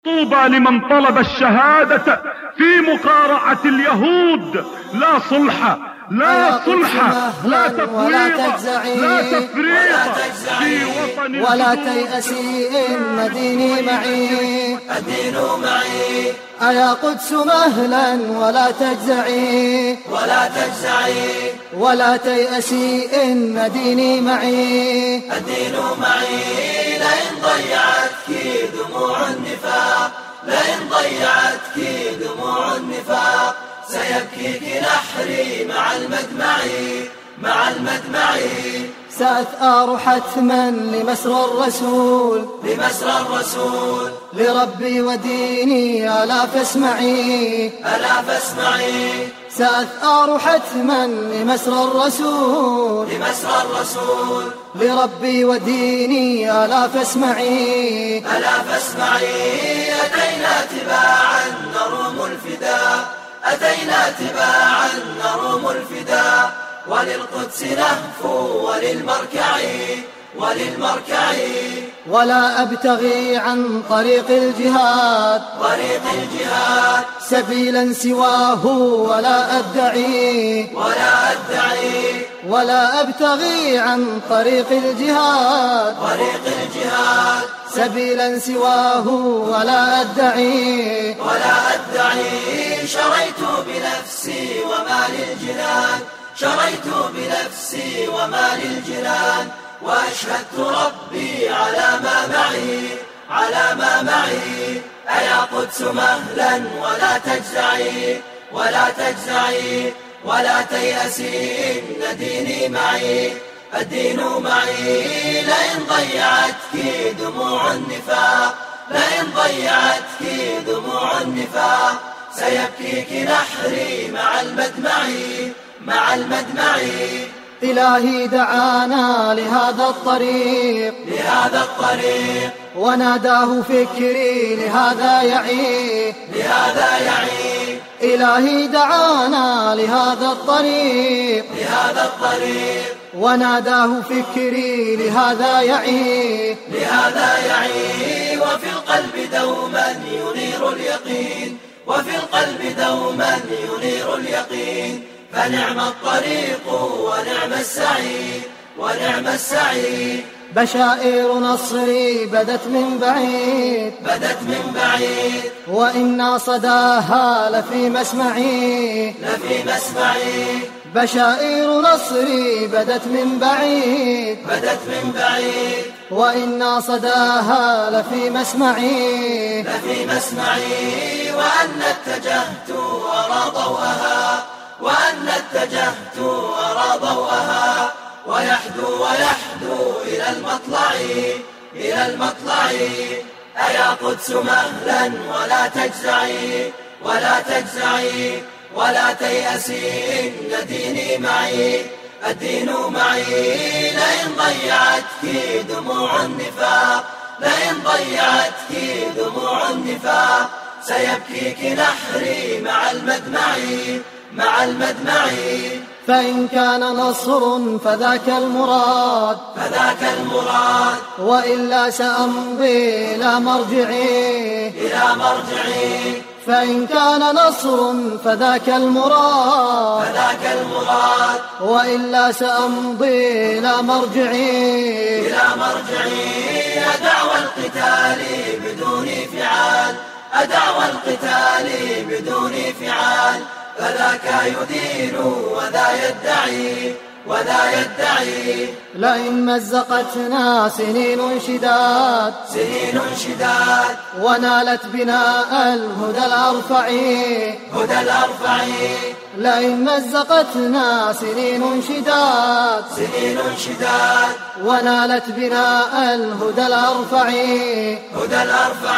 طوبى لمن طلب الشهادة في مقارعة اليهود. لا صلح لا صلح لا تفويض لا تفريط في وطن ولا تيأسي إن ديني معي، الدين معي. أيا قدس مهلا ولا تجزعي، ولا تجزعي. ولا تيأسي إن ديني معي، الدين معي. لئن ضيعتك دموع النفاق، لئن ضيعتك دموع النفاق، سيبكيك نحري مع المدمع، مع المدمع. سأثأر حتما لمسر الرسول، لمسر الرسول. لربي وديني ألا فاسمعي، ألا فاسمعي. سأثأر حتما لمسر الرسول، لمسر الرسول. لربي وديني ألا فاسمعي، ألا فاسمعي. أتينا تباعا نروم الفداء، أتينا تباعا نروم الفداء، وللقدس نهفو وللمركع، وللمركع. ولا أبتغي عن طريق الجهاد، طريق الجهاد، سبيلا سواه ولا أدعي، ولا أدعي. ولا أبتغي عن طريق الجهاد، طريق الجهاد، سبيلا سواه ولا أدعي، ولا أدعي. شريت بنفسي ومال الجنان، شريت بنفسي ومال الجنان، وأشهدت ربي على ما معي، على ما معي. أيا قدس مهلا ولا تجزعي، ولا تجزعي. ولا تيأسي إن ديني معي، الدين معي. لئن ضيعتك دموع النفاق، لئن ضيعتك دموع النفاق، سيبكيك نحري مع المدمع، مع المدمع. إلهي دعانا لهذا الطريق، لهذا الطريق، وناداه فكري لهذا يعي، لهذا يعي. إلهي دعانا لهذا الطريق، لهذا الطريق، وناداه فكري لهذا يعي، لهذا يعي. وفي القلب دوما ينير اليقين، وفي القلب دوما ينير اليقين. فنعم الطريق ونعم السعي، ونعم السعي. بشائر نصري بدت من بعيد، بدت من بعيد. وإنا صداها لفي مسمعي، لفي مسمعي. بشائر نصري بدت من بعيد، بدت من بعيد. وإنا صداها لفي مسمعي، لفي مسمعي. وأن اتجهت أرى ضوءها، وأن اتجهت أرى ضوءها، ويحدو ويحدو إلى المطلع، إلى المطلع. أيا قدس مهلا ولا تجزعي، ولا تجزعي. ولا تيأسي إن ديني معي، الدين معي. لئن ضيعتك دموع النفاق، لئن ضيعتك دموع النفاق، سيبكيك نحري مع المدمع، مع المدمع. فإن كان نصر فذاك المراد، فذاك المراد. وإلا سأمضي إلى مرجعي، إلى مرجعي. فإن كان نصر فذاك المراد، فذاك المراد. وإلا سأمضي إلى مرجعي، إلى مرجعي. أدعوى القتال بدون فعال، أدعوى القتال بدون فعال. فذاك يدين وذا يدعي، وذا يدعي. لئن مزقتنا سنين شداد، سنين شداد. ونالت بنا الهدى الأرفع، هدى الأرفع. لئن مزقتنا سنين شداد، سنين شداد. ونالت بنا الهدى الأرفع، هدى الأرفع.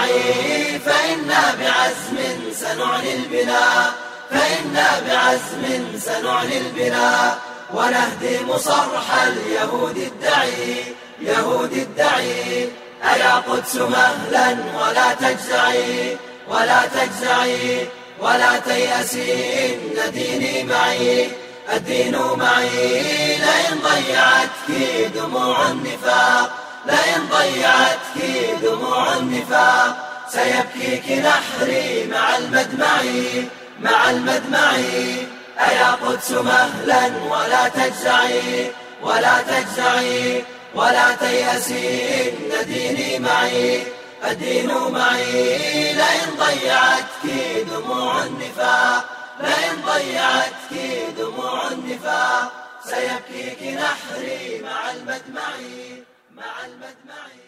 فإنا بعزم سنعلي البناء، فإنا بعزم سنعلي البناء، ونهدم صرح اليهود الدعي، يهود الدعي. أيا قدس مهلا ولا تجزعي، ولا تجزعي. ولا تيأسي إن ديني معي، الدين معي. لئن ضيعتك دموع النفاق، لئن ضيعتك دموع النفاق، سيبكيك نحري مع المدمع أيا قدس مهلا ولا تجزعي ولا تيأسي إن ديني معي الدين معي لئن ضيعتك دموع النفاق سيبكيك نحري مع المدمع